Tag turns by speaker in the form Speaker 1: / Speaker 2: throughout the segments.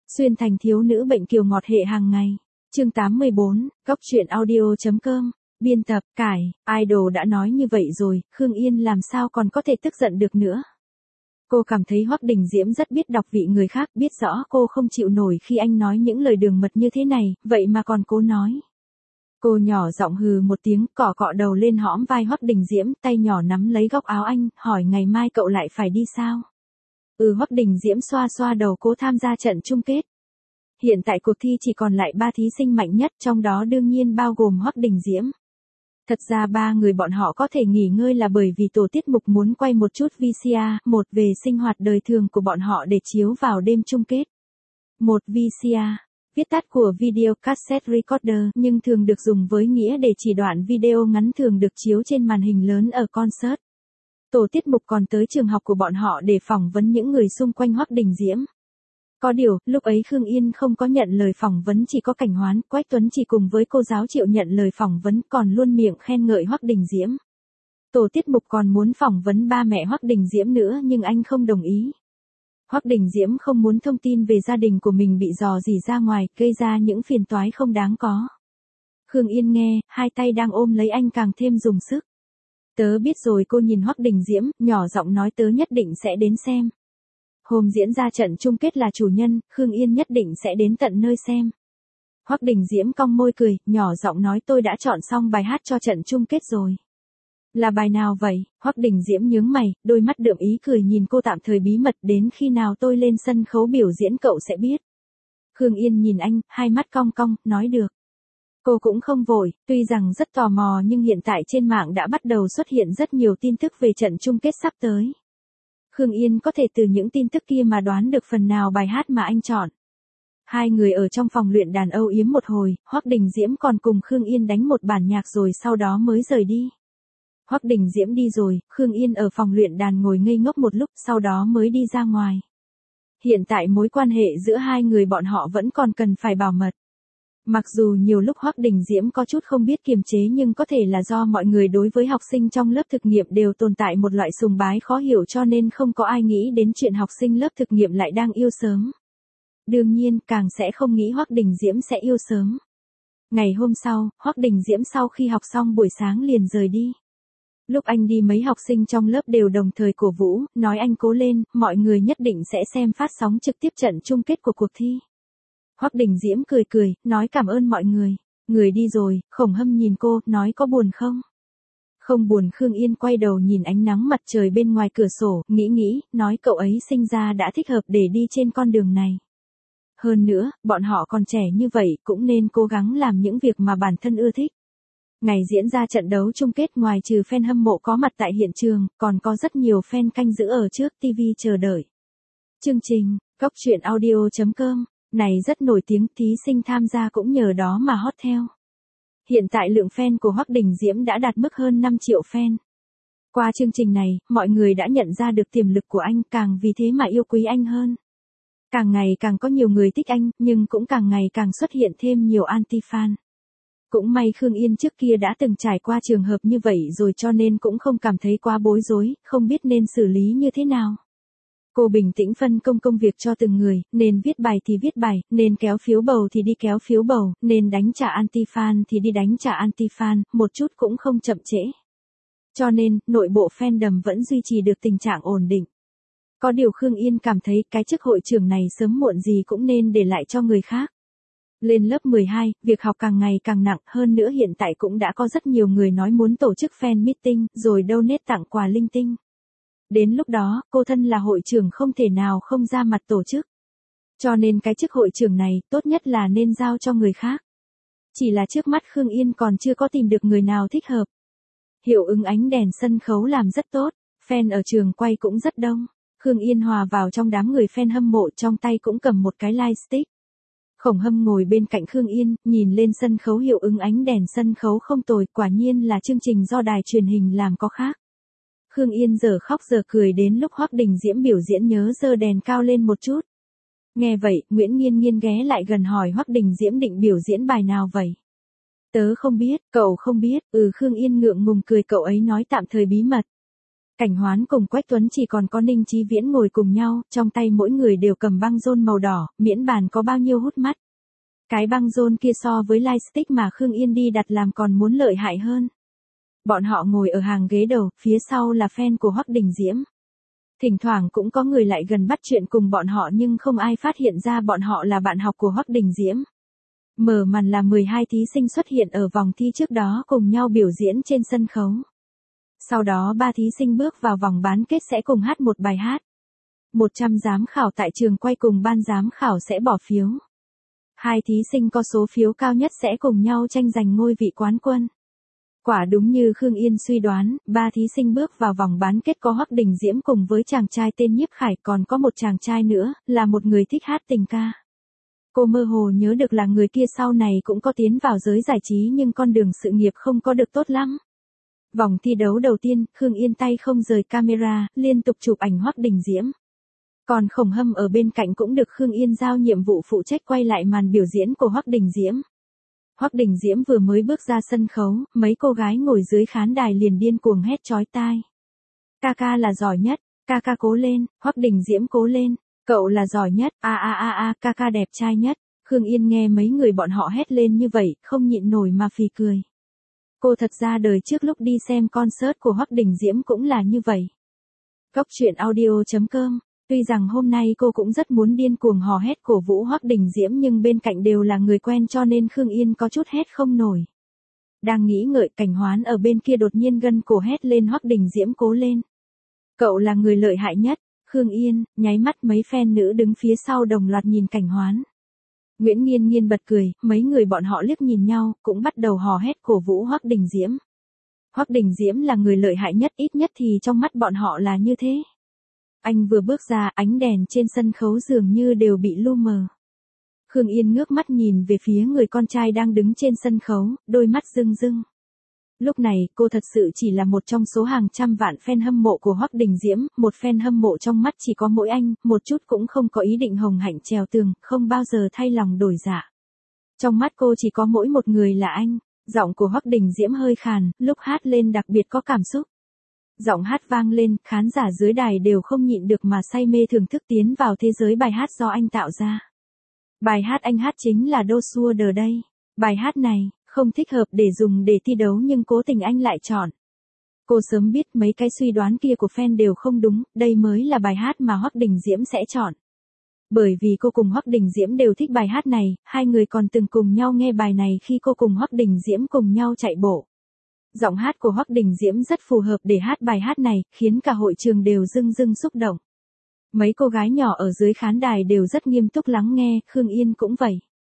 Speaker 1: Xuyên thành thiếu nữ bệnh kiều ngọt hệ hàng ngày. Chương 84, Góc truyện audio.com. Biên tập, Cải, idol đã nói như vậy rồi, Khương Yên làm sao còn có thể tức giận được nữa. Cô cảm thấy Hoắc Đình Diễm rất biết đọc vị người khác, biết rõ cô không chịu nổi khi anh nói những lời đường mật như thế này, vậy mà còn cố nói. Cô nhỏ giọng hừ một tiếng, cọ cọ đầu lên hõm vai Hoắc Đình Diễm, tay nhỏ nắm lấy góc áo anh, hỏi ngày mai cậu lại phải đi sao? Hoắc Đình Diễm xoa xoa đầu cố tham gia trận chung kết. Hiện tại cuộc thi chỉ còn lại 3 thí sinh mạnh nhất, trong đó đương nhiên bao gồm Hoắc Đình Diễm. Thật ra 3 người bọn họ có thể nghỉ ngơi là bởi vì tổ tiết mục muốn quay một chút VCR, một về sinh hoạt đời thường của bọn họ để chiếu vào đêm chung kết. Một VCR, viết tắt của Video Cassette Recorder, nhưng thường được dùng với nghĩa để chỉ đoạn video ngắn thường được chiếu trên màn hình lớn ở concert. Tổ tiết mục còn tới trường học của bọn họ để phỏng vấn những người xung quanh Hoắc Đình Diễm. Có điều, lúc ấy Khương Yên không có nhận lời phỏng vấn, chỉ có Cảnh Hoán, Quách Tuấn chỉ cùng với cô giáo Triệu nhận lời phỏng vấn, còn luôn miệng khen ngợi Hoắc Đình Diễm. Tổ tiết mục còn muốn phỏng vấn ba mẹ Hoắc Đình Diễm nữa nhưng anh không đồng ý. Hoắc Đình Diễm không muốn thông tin về gia đình của mình bị rò rỉ ra ngoài, gây ra những phiền toái không đáng có. Khương Yên nghe, hai tay đang ôm lấy anh càng thêm dùng sức. Tớ biết rồi, cô nhìn Hoắc Đình Diễm, nhỏ giọng nói, tớ nhất định sẽ đến xem. Hôm diễn ra trận chung kết là chủ nhân, Khương Yên nhất định sẽ đến tận nơi xem. Hoắc Đình Diễm cong môi cười, nhỏ giọng nói, tôi đã chọn xong bài hát cho trận chung kết rồi. Là bài nào vậy? Hoắc Đình Diễm nhướng mày, đôi mắt đượm ý cười nhìn cô, tạm thời bí mật, đến khi nào tôi lên sân khấu biểu diễn cậu sẽ biết. Khương Yên nhìn anh, hai mắt cong cong, nói được. Cô cũng không vội, tuy rằng rất tò mò nhưng hiện tại trên mạng đã bắt đầu xuất hiện rất nhiều tin tức về trận chung kết sắp tới. Khương Yên có thể từ những tin tức kia mà đoán được phần nào bài hát mà anh chọn. Hai người ở trong phòng luyện đàn âu yếm một hồi, Hoắc Đình Diễm còn cùng Khương Yên đánh một bản nhạc rồi sau đó mới rời đi. Hoắc Đình Diễm đi rồi, Khương Yên ở phòng luyện đàn ngồi ngây ngốc một lúc, sau đó mới đi ra ngoài. Hiện tại mối quan hệ giữa hai người bọn họ vẫn còn cần phải bảo mật. Mặc dù nhiều lúc Hoắc Đình Diễm có chút không biết kiềm chế nhưng có thể là do mọi người đối với học sinh trong lớp thực nghiệm đều tồn tại một loại sùng bái khó hiểu cho nên không có ai nghĩ đến chuyện học sinh lớp thực nghiệm lại đang yêu sớm. Đương nhiên, càng sẽ không nghĩ Hoắc Đình Diễm sẽ yêu sớm. Ngày hôm sau, Hoắc Đình Diễm sau khi học xong buổi sáng liền rời đi. Lúc anh đi mấy học sinh trong lớp đều đồng thời cổ vũ, nói anh cố lên, mọi người nhất định sẽ xem phát sóng trực tiếp trận chung kết của cuộc thi. Hoắc Đình Diễm cười cười, nói cảm ơn mọi người. Người đi rồi, Khổng Hâm nhìn cô, nói có buồn không? Không buồn. Khương Yên quay đầu nhìn ánh nắng mặt trời bên ngoài cửa sổ, nghĩ, nói cậu ấy sinh ra đã thích hợp để đi trên con đường này. Hơn nữa, bọn họ còn trẻ như vậy, cũng nên cố gắng làm những việc mà bản thân ưa thích. Ngày diễn ra trận đấu chung kết, ngoài trừ fan hâm mộ có mặt tại hiện trường, còn có rất nhiều fan canh giữ ở trước TV chờ đợi. Chương trình, Góc truyện audio.com. Này rất nổi tiếng, thí sinh tham gia cũng nhờ đó mà hot theo. Hiện tại lượng fan của Hoắc Đình Diễm đã đạt mức hơn 5 triệu fan. Qua chương trình này, mọi người đã nhận ra được tiềm lực của anh, càng vì thế mà yêu quý anh hơn. Càng ngày càng có nhiều người thích anh, nhưng cũng càng ngày càng xuất hiện thêm nhiều anti-fan. Cũng may Khương Yên trước kia đã từng trải qua trường hợp như vậy rồi cho nên cũng không cảm thấy quá bối rối, không biết nên xử lý như thế nào. Cô bình tĩnh phân công công việc cho từng người, nên viết bài thì viết bài, nên kéo phiếu bầu thì đi kéo phiếu bầu, nên đánh trả anti-fan thì đi đánh trả anti-fan, một chút cũng không chậm trễ. Cho nên, nội bộ fandom vẫn duy trì được tình trạng ổn định. Có điều Khương Yên cảm thấy cái chức hội trưởng này sớm muộn gì cũng nên để lại cho người khác. Lên lớp 12, việc học càng ngày càng nặng, hơn nữa hiện tại cũng đã có rất nhiều người nói muốn tổ chức fan meeting, rồi donate tặng quà linh tinh. Đến lúc đó, cô thân là hội trưởng không thể nào không ra mặt tổ chức. Cho nên cái chức hội trưởng này, tốt nhất là nên giao cho người khác. Chỉ là trước mắt Khương Yên còn chưa có tìm được người nào thích hợp. Hiệu ứng ánh đèn sân khấu làm rất tốt, fan ở trường quay cũng rất đông. Khương Yên hòa vào trong đám người fan hâm mộ, trong tay cũng cầm một cái light stick. Khổng Hâm ngồi bên cạnh Khương Yên, nhìn lên sân khấu, hiệu ứng ánh đèn sân khấu không tồi, quả nhiên là chương trình do đài truyền hình làm có khác. Khương Yên giờ khóc giờ cười, đến lúc Hoắc Đình Diễm biểu diễn nhớ giơ đèn cao lên một chút. Nghe vậy, Nguyễn Nghiên Nghiên ghé lại gần hỏi Hoắc Đình Diễm định biểu diễn bài nào vậy? Tớ không biết, cậu không biết, Khương Yên ngượng ngùng cười, cậu ấy nói tạm thời bí mật. Cảnh Hoán cùng Quách Tuấn chỉ còn có Ninh Chí Viễn ngồi cùng nhau, trong tay mỗi người đều cầm băng rôn màu đỏ, miễn bàn có bao nhiêu hút mắt. Cái băng rôn kia so với lightstick mà Khương Yên đi đặt làm còn muốn lợi hại hơn. Bọn họ ngồi ở hàng ghế đầu, phía sau là fan của Hoắc Đình Diễm. Thỉnh thoảng cũng có người lại gần bắt chuyện cùng bọn họ nhưng không ai phát hiện ra bọn họ là bạn học của Hoắc Đình Diễm. Mở màn là 12 thí sinh xuất hiện ở vòng thi trước đó cùng nhau biểu diễn trên sân khấu. Sau đó 3 thí sinh bước vào vòng bán kết sẽ cùng hát một bài hát. 100 giám khảo tại trường quay cùng ban giám khảo sẽ bỏ phiếu. 2 thí sinh có số phiếu cao nhất sẽ cùng nhau tranh giành ngôi vị quán quân. Quả đúng như Khương Yên suy đoán, 3 thí sinh bước vào vòng bán kết có Hoắc Đình Diễm cùng với chàng trai tên Nhiếp Khải, còn có một chàng trai nữa, là một người thích hát tình ca. Cô mơ hồ nhớ được là người kia sau này cũng có tiến vào giới giải trí nhưng con đường sự nghiệp không có được tốt lắm. Vòng thi đấu đầu tiên, Khương Yên tay không rời camera, liên tục chụp ảnh Hoắc Đình Diễm. Còn Khổng Hâm ở bên cạnh cũng được Khương Yên giao nhiệm vụ phụ trách quay lại màn biểu diễn của Hoắc Đình Diễm. Hoắc Đình Diễm vừa mới bước ra sân khấu, mấy cô gái ngồi dưới khán đài liền điên cuồng hét chói tai. Ca ca là giỏi nhất, ca ca cố lên, Hoắc Đình Diễm cố lên, cậu là giỏi nhất, ca ca đẹp trai nhất. Khương Yên nghe mấy người bọn họ hét lên như vậy, không nhịn nổi mà phì cười. Cô thật ra đời trước lúc đi xem concert của Hoắc Đình Diễm cũng là như vậy. Góc truyện audio.com. Tuy rằng hôm nay cô cũng rất muốn điên cuồng hò hét cổ vũ Hoắc Đình Diễm nhưng bên cạnh đều là người quen cho nên Khương Yên có chút hét không nổi. Đang nghĩ ngợi, Cảnh Hoán ở bên kia đột nhiên gân cổ hét lên Hoắc Đình Diễm cố lên. Cậu là người lợi hại nhất. Khương Yên, nháy mắt mấy fan nữ đứng phía sau đồng loạt nhìn Cảnh Hoán. Nguyễn Nghiên Nghiên bật cười, mấy người bọn họ liếc nhìn nhau, cũng bắt đầu hò hét cổ vũ Hoắc Đình Diễm. Hoắc Đình Diễm là người lợi hại nhất, ít nhất thì trong mắt bọn họ là như thế. Anh vừa bước ra, ánh đèn trên sân khấu dường như đều bị lu mờ. Khương Yên ngước mắt nhìn về phía người con trai đang đứng trên sân khấu, đôi mắt rưng rưng. Lúc này, cô thật sự chỉ là một trong số hàng trăm vạn fan hâm mộ của Hoắc Đình Diễm, một fan hâm mộ trong mắt chỉ có mỗi anh, một chút cũng không có ý định hồng hạnh trèo tường, không bao giờ thay lòng đổi dạ. Trong mắt cô chỉ có mỗi một người là anh. Giọng của Hoắc Đình Diễm hơi khàn, lúc hát lên đặc biệt có cảm xúc. Giọng hát vang lên, khán giả dưới đài đều không nhịn được mà say mê thưởng thức tiến vào thế giới bài hát do anh tạo ra. Bài hát anh hát chính là Do Xua Đờ đây. Bài hát này, không thích hợp để dùng để thi đấu nhưng cố tình anh lại chọn. Cô sớm biết mấy cái suy đoán kia của fan đều không đúng, đây mới là bài hát mà Hoắc Đình Diễm sẽ chọn. Bởi vì cô cùng Hoắc Đình Diễm đều thích bài hát này, hai người còn từng cùng nhau nghe bài này khi cô cùng Hoắc Đình Diễm cùng nhau chạy bộ. Giọng hát của Hoắc Đình Diễm rất phù hợp để hát bài hát này, khiến cả hội trường đều rưng rưng xúc động. Mấy cô gái nhỏ ở dưới khán đài đều rất nghiêm túc lắng nghe, Khương Yên cũng vậy.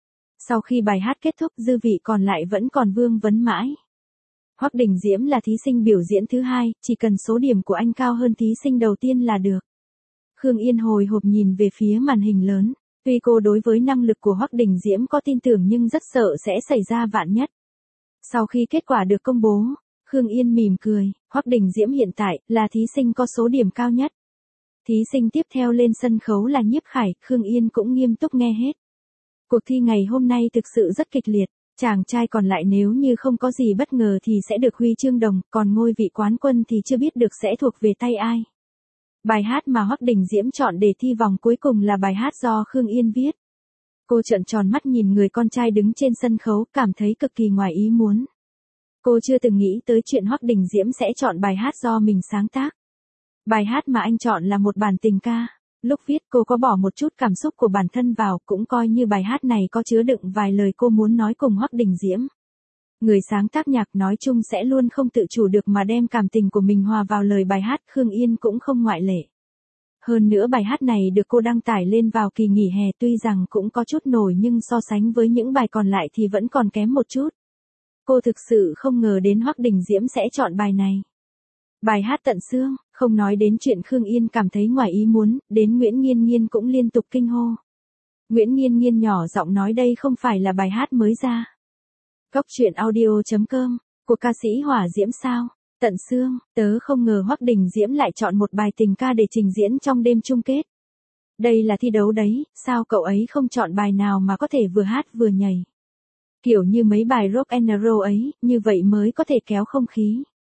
Speaker 1: Sau khi bài hát kết thúc, dư vị còn lại vẫn còn vương vấn mãi. Hoắc Đình Diễm là thí sinh biểu diễn thứ hai, chỉ cần số điểm của anh cao hơn thí sinh đầu tiên là được. Khương Yên hồi hộp nhìn về phía màn hình lớn. Tuy cô đối với năng lực của Hoắc Đình Diễm có tin tưởng nhưng rất sợ sẽ xảy ra vạn nhất. Sau khi kết quả được công bố, Khương Yên mỉm cười, Hoắc Đình Diễm hiện tại là thí sinh có số điểm cao nhất. Thí sinh tiếp theo lên sân khấu là Nhiếp Khải, Khương Yên cũng nghiêm túc nghe hết. Cuộc thi ngày hôm nay thực sự rất kịch liệt, chàng trai còn lại nếu như không có gì bất ngờ thì sẽ được huy chương đồng, còn ngôi vị quán quân thì chưa biết được sẽ thuộc về tay ai. Bài hát mà Hoắc Đình Diễm chọn để thi vòng cuối cùng là bài hát do Khương Yên viết. Cô trợn tròn mắt nhìn người con trai đứng trên sân khấu, cảm thấy cực kỳ ngoài ý muốn. Cô chưa từng nghĩ tới chuyện Hoắc Đình Diễm sẽ chọn bài hát do mình sáng tác. Bài hát mà anh chọn là một bản tình ca. Lúc viết cô có bỏ một chút cảm xúc của bản thân vào, cũng coi như bài hát này có chứa đựng vài lời cô muốn nói cùng Hoắc Đình Diễm. Người sáng tác nhạc nói chung sẽ luôn không tự chủ được mà đem cảm tình của mình hòa vào lời bài hát, Khương Yên cũng không ngoại lệ. Hơn nữa bài hát này được cô đăng tải lên vào kỳ nghỉ hè, tuy rằng cũng có chút nổi nhưng so sánh với những bài còn lại thì vẫn còn kém một chút. Cô thực sự không ngờ đến Hoắc Đình Diễm sẽ chọn bài này. Bài hát Tận Xương, không nói đến chuyện Khương Yên cảm thấy ngoài ý muốn, đến Nguyễn Nghiên Nghiên cũng liên tục kinh hô. Nguyễn Nghiên Nghiên nhỏ giọng nói đây không phải là bài hát mới ra. Góc truyện audio.com, của ca sĩ Hỏa Diễm sao? Tận Xương, tớ không ngờ Hoắc Đình Diễm lại chọn một bài tình ca để trình diễn trong đêm chung kết. Đây là thi đấu đấy, sao cậu ấy không chọn bài nào mà có thể vừa hát vừa nhảy? Kiểu như mấy bài rock and roll ấy, như vậy mới có thể kéo không khí.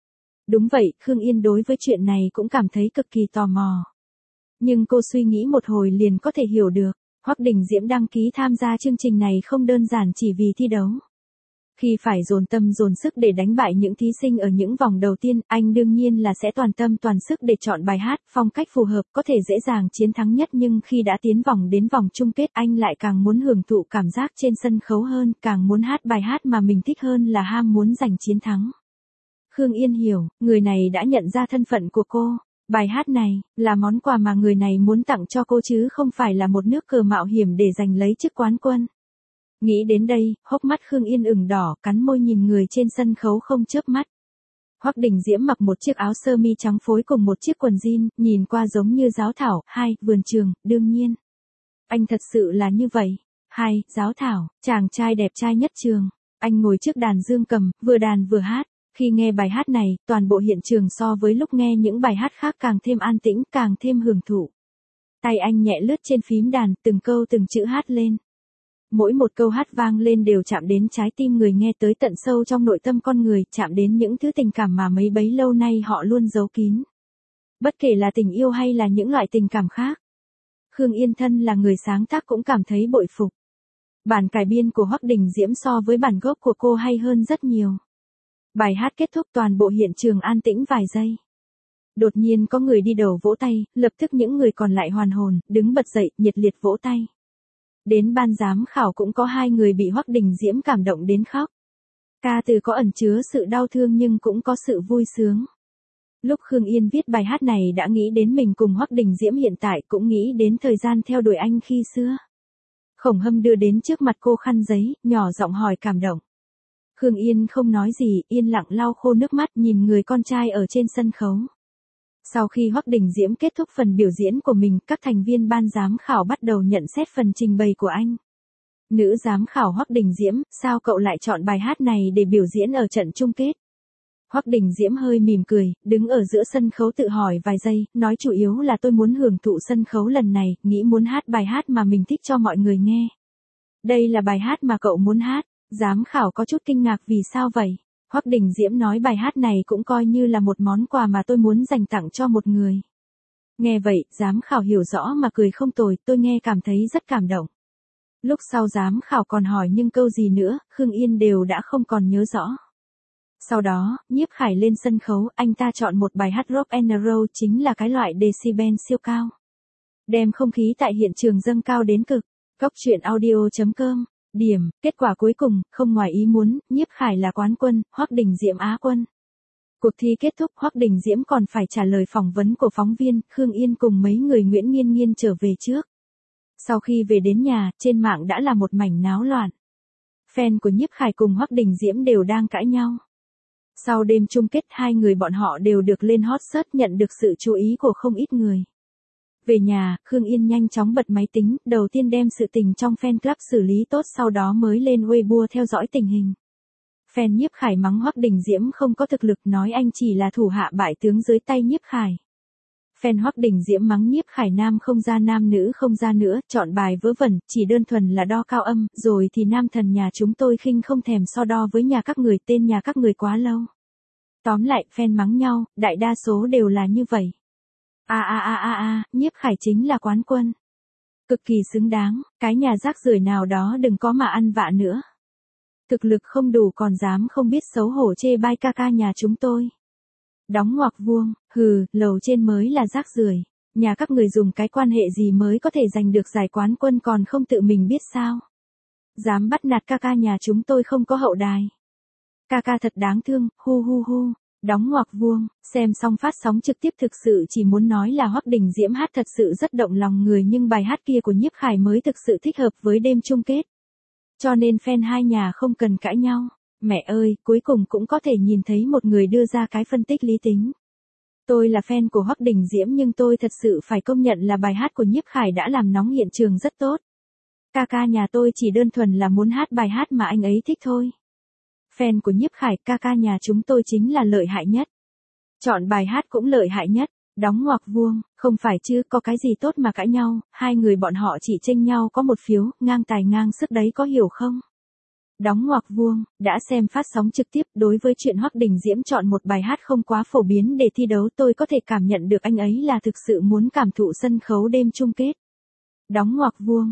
Speaker 1: Đúng vậy, Khương Yên đối với chuyện này cũng cảm thấy cực kỳ tò mò. Nhưng cô suy nghĩ một hồi liền có thể hiểu được, Hoắc Đình Diễm đăng ký tham gia chương trình này không đơn giản chỉ vì thi đấu. Khi phải dồn tâm dồn sức để đánh bại những thí sinh ở những vòng đầu tiên, anh đương nhiên là sẽ toàn tâm toàn sức để chọn bài hát, phong cách phù hợp có thể dễ dàng chiến thắng nhất, nhưng khi đã tiến vòng đến vòng chung kết anh lại càng muốn hưởng thụ cảm giác trên sân khấu hơn, càng muốn hát bài hát mà mình thích hơn là ham muốn giành chiến thắng. Khương Yên hiểu, người này đã nhận ra thân phận của cô. Bài hát này, là món quà mà người này muốn tặng cho cô chứ không phải là một nước cờ mạo hiểm để giành lấy chức quán quân. Nghĩ đến đây, hốc mắt Khương Yên ửng đỏ, cắn môi nhìn người trên sân khấu không chớp mắt. Hoắc Đình Diễm mặc một chiếc áo sơ mi trắng phối cùng một chiếc quần jean, nhìn qua giống như giáo thảo. 2. Vườn trường, đương nhiên. Anh thật sự là như vậy. 2. Giáo thảo, chàng trai đẹp trai nhất trường. Anh ngồi trước đàn dương cầm, vừa đàn vừa hát. Khi nghe bài hát này, toàn bộ hiện trường so với lúc nghe những bài hát khác càng thêm an tĩnh, càng thêm hưởng thụ. Tay anh nhẹ lướt trên phím đàn, từng câu từng chữ hát lên. Mỗi một câu hát vang lên đều chạm đến trái tim người nghe tới tận sâu trong nội tâm con người, chạm đến những thứ tình cảm mà mấy bấy lâu nay họ luôn giấu kín. Bất kể là tình yêu hay là những loại tình cảm khác. Khương Yên thân là người sáng tác cũng cảm thấy bội phục. Bản cải biên của Hoắc Đình Diễm so với bản gốc của cô hay hơn rất nhiều. Bài hát kết thúc toàn bộ hiện trường an tĩnh vài giây. Đột nhiên có người đi đầu vỗ tay, lập tức những người còn lại hoàn hồn, đứng bật dậy, nhiệt liệt vỗ tay. Đến ban giám khảo cũng có 2 người bị Hoắc Đình Diễm cảm động đến khóc. Ca từ có ẩn chứa sự đau thương nhưng cũng có sự vui sướng. Lúc Khương Yên viết bài hát này đã nghĩ đến mình cùng Hoắc Đình Diễm hiện tại, cũng nghĩ đến thời gian theo đuổi anh khi xưa. Khổng Hâm đưa đến trước mặt cô khăn giấy, nhỏ giọng hỏi cảm động. Khương Yên không nói gì, yên lặng lau khô nước mắt nhìn người con trai ở trên sân khấu. Sau khi Hoắc Đình Diễm kết thúc phần biểu diễn của mình, các thành viên ban giám khảo bắt đầu nhận xét phần trình bày của anh. Nữ giám khảo Hoắc Đình Diễm, sao cậu lại chọn bài hát này để biểu diễn ở trận chung kết? Hoắc Đình Diễm hơi mỉm cười, đứng ở giữa sân khấu tự hỏi vài giây, nói chủ yếu là tôi muốn hưởng thụ sân khấu lần này, nghĩ muốn hát bài hát mà mình thích cho mọi người nghe. Đây là bài hát mà cậu muốn hát. Giám khảo có chút kinh ngạc vì sao vậy? Hoắc Đình Diễm nói bài hát này cũng coi như là một món quà mà tôi muốn dành tặng cho một người. Nghe vậy, giám khảo hiểu rõ mà cười không tồi, tôi nghe cảm thấy rất cảm động. Lúc sau giám khảo còn hỏi nhưng câu gì nữa, Khương Yên đều đã không còn nhớ rõ. Sau đó, Nhiếp Khải lên sân khấu, anh ta chọn một bài hát rock and roll, chính là cái loại decibel siêu cao. Đem không khí tại hiện trường dâng cao đến cực. Goctruyện.audio.com. Điểm, kết quả cuối cùng, không ngoài ý muốn, Nhiếp Khải là quán quân, Hoắc Đình Diễm Á quân. Cuộc thi kết thúc, Hoắc Đình Diễm còn phải trả lời phỏng vấn của phóng viên, Khương Yên cùng mấy người Nguyễn Nghiên Nghiên trở về trước. Sau khi về đến nhà, trên mạng đã là một mảnh náo loạn. Fan của Nhiếp Khải cùng Hoắc Đình Diễm đều đang cãi nhau. Sau đêm chung kết, 2 người bọn họ đều được lên hot search, nhận được sự chú ý của không ít người. Về nhà, Khương Yên nhanh chóng bật máy tính, đầu tiên đem sự tình trong fan club xử lý tốt, sau đó mới lên Weibo theo dõi tình hình. Fan Nhiếp Khải mắng Hoắc Đình Diễm không có thực lực, nói anh chỉ là thủ hạ bại tướng dưới tay Nhiếp Khải. Fan Hoắc Đình Diễm mắng Nhiếp Khải nam không ra nam nữ không ra nữa, chọn bài vớ vẩn, chỉ đơn thuần là đo cao âm, rồi thì nam thần nhà chúng tôi khinh không thèm so đo với nhà các người, tên nhà các người quá lâu. Tóm lại, fan mắng nhau, đại đa số đều là như vậy. Nhiếp Khải chính là quán quân. Cực kỳ xứng đáng, cái nhà rác rưởi nào đó đừng có mà ăn vạ nữa. Thực lực không đủ còn dám không biết xấu hổ chê bai ca ca nhà chúng tôi. Đóng ngoặc vuông, hừ, lầu trên mới là rác rưởi. Nhà các người dùng cái quan hệ gì mới có thể giành được giải quán quân còn không tự mình biết sao. Dám bắt nạt ca ca nhà chúng tôi không có hậu đài. Ca ca thật đáng thương, hu hu hu. Đóng ngoặc vuông, xem xong phát sóng trực tiếp thực sự chỉ muốn nói là Hoắc Đình Diễm hát thật sự rất động lòng người, nhưng bài hát kia của Nhiếp Khải mới thực sự thích hợp với đêm chung kết. Cho nên fan hai nhà không cần cãi nhau. Mẹ ơi, cuối cùng cũng có thể nhìn thấy một người đưa ra cái phân tích lý tính. Tôi là fan của Hoắc Đình Diễm nhưng tôi thật sự phải công nhận là bài hát của Nhiếp Khải đã làm nóng hiện trường rất tốt. Ca ca nhà tôi chỉ đơn thuần là muốn hát bài hát mà anh ấy thích thôi. Fan của Nhiếp Khải, ca ca nhà chúng tôi chính là lợi hại nhất. Chọn bài hát cũng lợi hại nhất. Đóng ngoặc vuông, không phải chứ, có cái gì tốt mà cãi nhau, 2 người bọn họ chỉ chênh nhau có 1 phiếu, ngang tài ngang sức đấy có hiểu không? Đóng ngoặc vuông, đã xem phát sóng trực tiếp, đối với chuyện Hoắc Đình Diễm chọn một bài hát không quá phổ biến để thi đấu tôi có thể cảm nhận được anh ấy là thực sự muốn cảm thụ sân khấu đêm chung kết. Đóng ngoặc vuông,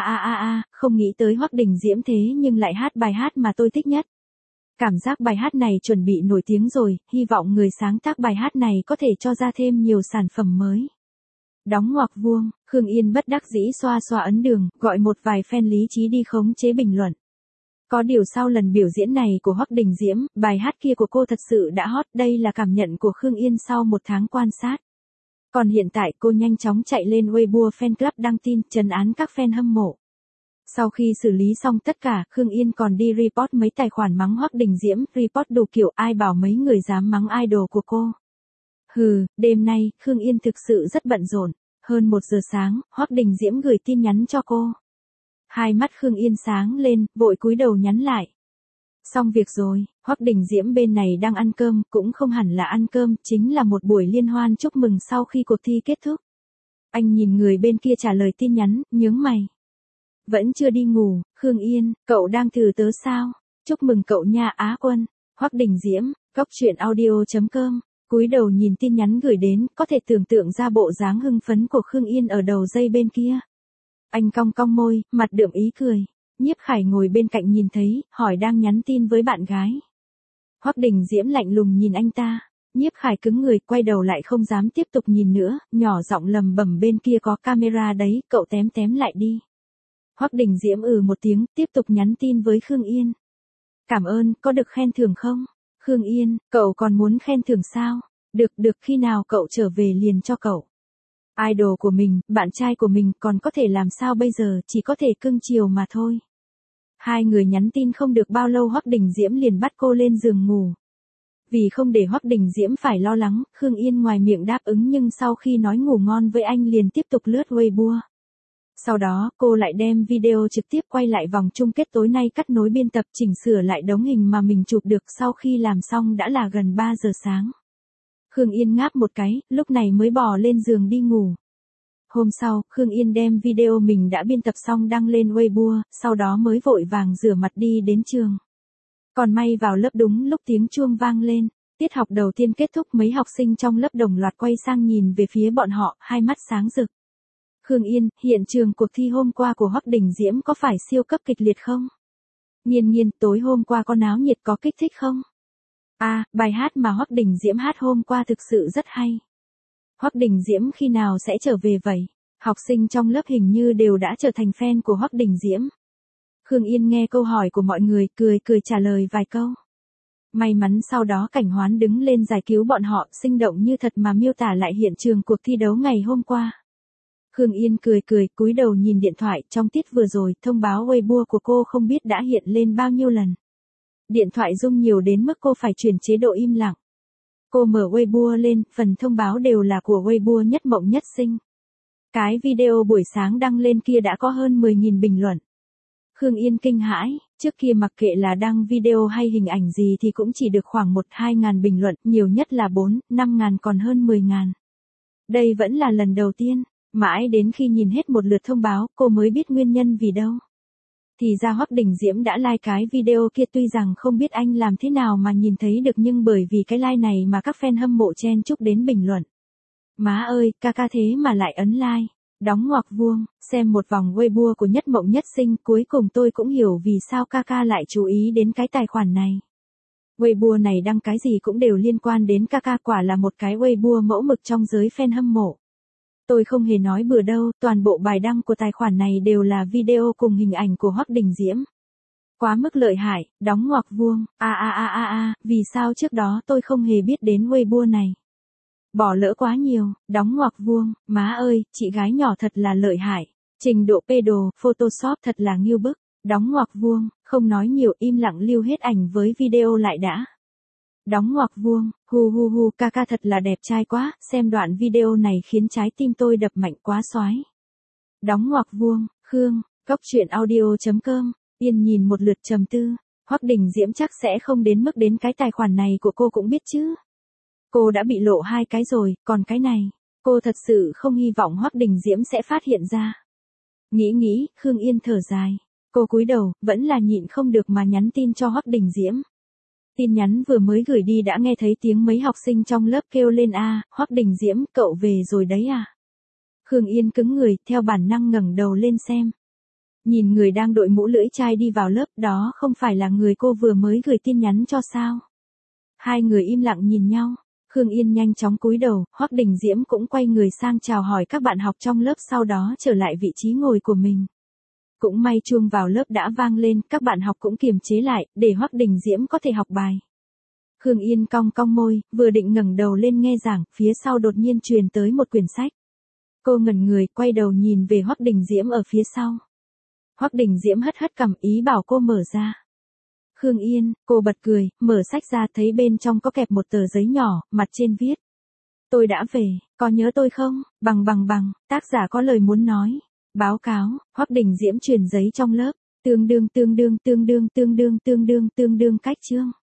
Speaker 1: không nghĩ tới Hoắc Đình Diễm thế nhưng lại hát bài hát mà tôi thích nhất. Cảm giác bài hát này chuẩn bị nổi tiếng rồi, hy vọng người sáng tác bài hát này có thể cho ra thêm nhiều sản phẩm mới. Đóng ngoặc vuông, Khương Yên bất đắc dĩ xoa xoa ấn đường, gọi một vài fan lý trí đi khống chế bình luận. Có điều sau lần biểu diễn này của Hoắc Đình Diễm, bài hát kia của cô thật sự đã hot, đây là cảm nhận của Khương Yên sau một tháng quan sát. Còn hiện tại cô nhanh chóng chạy lên Weibo Fan Club đăng tin, trấn án các fan hâm mộ. Sau khi xử lý xong tất cả, Khương Yên còn đi report mấy tài khoản mắng Hoắc Đình Diễm, report đủ kiểu, ai bảo mấy người dám mắng idol của cô. Hừ, đêm nay, Khương Yên thực sự rất bận rộn. Hơn 1 giờ sáng, Hoắc Đình Diễm gửi tin nhắn cho cô. Hai mắt Khương Yên sáng lên, vội cúi đầu nhắn lại. Xong việc rồi, Hoắc Đình Diễm bên này đang ăn cơm, cũng không hẳn là ăn cơm, chính là một buổi liên hoan chúc mừng sau khi cuộc thi kết thúc. Anh nhìn người bên kia trả lời tin nhắn, nhướng mày. Vẫn chưa đi ngủ, Khương Yên, cậu đang thử tớ sao? Chúc mừng cậu nha Á quân. Hoắc Đình Diễm, Cóc Truyện Audio.com. Cúi đầu nhìn tin nhắn gửi đến, có thể tưởng tượng ra bộ dáng hưng phấn của Khương Yên ở đầu dây bên kia. Anh cong cong môi, mặt đượm ý cười. Nhiếp Khải ngồi bên cạnh nhìn thấy, hỏi đang nhắn tin với bạn gái. Hoắc Đình Diễm lạnh lùng nhìn anh ta. Nhiếp Khải cứng người, quay đầu lại không dám tiếp tục nhìn nữa, nhỏ giọng lầm bầm bên kia có camera đấy, cậu tém tém lại đi. Hoắc Đình Diễm một tiếng, tiếp tục nhắn tin với Khương Yên. Cảm ơn, có được khen thưởng không? Khương Yên, cậu còn muốn khen thưởng sao? Được, khi nào cậu trở về liền cho cậu. Idol của mình, bạn trai của mình còn có thể làm sao bây giờ, chỉ có thể cưng chiều mà thôi. Hai người nhắn tin không được bao lâu Hoắc Đình Diễm liền bắt cô lên giường ngủ. Vì không để Hoắc Đình Diễm phải lo lắng, Khương Yên ngoài miệng đáp ứng nhưng sau khi nói ngủ ngon với anh liền tiếp tục lướt Weibo. Sau đó, cô lại đem video trực tiếp quay lại vòng chung kết tối nay cắt nối biên tập chỉnh sửa lại đống hình mà mình chụp được sau khi làm xong đã là gần 3 giờ sáng. Khương Yên ngáp một cái, lúc này mới bò lên giường đi ngủ. Hôm sau, Khương Yên đem video mình đã biên tập xong đăng lên Weibo, sau đó mới vội vàng rửa mặt đi đến trường. Còn may vào lớp đúng lúc tiếng chuông vang lên, tiết học đầu tiên kết thúc mấy học sinh trong lớp đồng loạt quay sang nhìn về phía bọn họ, hai mắt sáng rực. Khương Yên, hiện trường cuộc thi hôm qua của Hoắc Đình Diễm có phải siêu cấp kịch liệt không? Nhiên, tối hôm qua có náo nhiệt có kích thích không? Bài hát mà Hoắc Đình Diễm hát hôm qua thực sự rất hay. Hoắc Đình Diễm khi nào sẽ trở về vậy? Học sinh trong lớp hình như đều đã trở thành fan của Hoắc Đình Diễm. Khương Yên nghe câu hỏi của mọi người, cười trả lời vài câu. May mắn sau đó Cảnh Hoán đứng lên giải cứu bọn họ, sinh động như thật mà miêu tả lại hiện trường cuộc thi đấu ngày hôm qua. Khương Yên cười, cúi đầu nhìn điện thoại, trong tiết vừa rồi, thông báo Weibo của cô không biết đã hiện lên bao nhiêu lần. Điện thoại rung nhiều đến mức cô phải chuyển chế độ im lặng. Cô mở Weibo lên, phần thông báo đều là của Weibo Nhất Mộng Nhất Sinh. Cái video buổi sáng đăng lên kia đã có hơn 10.000 bình luận. Khương Yên kinh hãi, trước kia mặc kệ là đăng video hay hình ảnh gì thì cũng chỉ được khoảng 1-2 ngàn bình luận, nhiều nhất là 4-5 ngàn còn hơn 10 ngàn. Đây vẫn là lần đầu tiên, mãi đến khi nhìn hết một lượt thông báo, cô mới biết nguyên nhân vì đâu. Thì ra Hoắc Đình Diễm đã like cái video kia, tuy rằng không biết anh làm thế nào mà nhìn thấy được nhưng bởi vì cái like này mà các fan hâm mộ chen chúc đến bình luận. Má ơi, ca thế mà lại ấn like. Đóng ngoặc vuông, xem một vòng Weibo của Nhất Mộng Nhất Sinh, cuối cùng tôi cũng hiểu vì sao ca lại chú ý đến cái tài khoản này. Weibo này đăng cái gì cũng đều liên quan đến ca, quả là một cái Weibo mẫu mực trong giới fan hâm mộ. Tôi không hề nói bừa đâu, toàn bộ bài đăng của tài khoản này đều là video cùng hình ảnh của Hoắc Đình Diễm. Quá mức lợi hại, đóng ngoặc vuông, vì sao trước đó tôi không hề biết đến Weibo này. Bỏ lỡ quá nhiều, đóng ngoặc vuông, má ơi, chị gái nhỏ thật là lợi hại. Trình độ pedo, Photoshop thật là nghiêu bức, đóng ngoặc vuông, không nói nhiều, im lặng lưu hết ảnh với video lại đã. Đóng ngoặc vuông, ca thật là đẹp trai quá, xem đoạn video này khiến trái tim tôi đập mạnh quá xoái. Đóng ngoặc vuông, Khương, Cóc Truyện Audio.com, Yên nhìn một lượt trầm tư, Hoắc Đình Diễm chắc sẽ không đến mức đến cái tài khoản này của cô cũng biết chứ. Cô đã bị lộ 2 cái rồi, còn cái này, cô thật sự không hy vọng Hoắc Đình Diễm sẽ phát hiện ra. Nghĩ, Khương Yên thở dài. Cô cúi đầu, vẫn là nhịn không được mà nhắn tin cho Hoắc Đình Diễm. Tin nhắn vừa mới gửi đi đã nghe thấy tiếng mấy học sinh trong lớp kêu lên a, Hoắc Đình Diễm, cậu về rồi đấy à? Khương Yên cứng người, theo bản năng ngẩng đầu lên xem. Nhìn người đang đội mũ lưỡi chai đi vào lớp, đó không phải là người cô vừa mới gửi tin nhắn cho sao? Hai người im lặng nhìn nhau. Khương Yên nhanh chóng cúi đầu, Hoắc Đình Diễm cũng quay người sang chào hỏi các bạn học trong lớp, sau đó trở lại vị trí ngồi của mình. Cũng may chuông vào lớp đã vang lên, các bạn học cũng kiềm chế lại, để Hoắc Đình Diễm có thể học bài. Khương Yên cong cong môi, vừa định ngẩng đầu lên nghe giảng, phía sau đột nhiên truyền tới một quyển sách. Cô ngẩn người, quay đầu nhìn về Hoắc Đình Diễm ở phía sau. Hoắc Đình Diễm hất hất cằm, ý bảo cô mở ra. Khương Yên, cô bật cười, mở sách ra thấy bên trong có kẹp một tờ giấy nhỏ, mặt trên viết. Tôi đã về, có nhớ tôi không? Bằng, tác giả có lời muốn nói. Báo cáo, Hoắc Đình Diễm truyền giấy trong lớp, tương đương cách chương.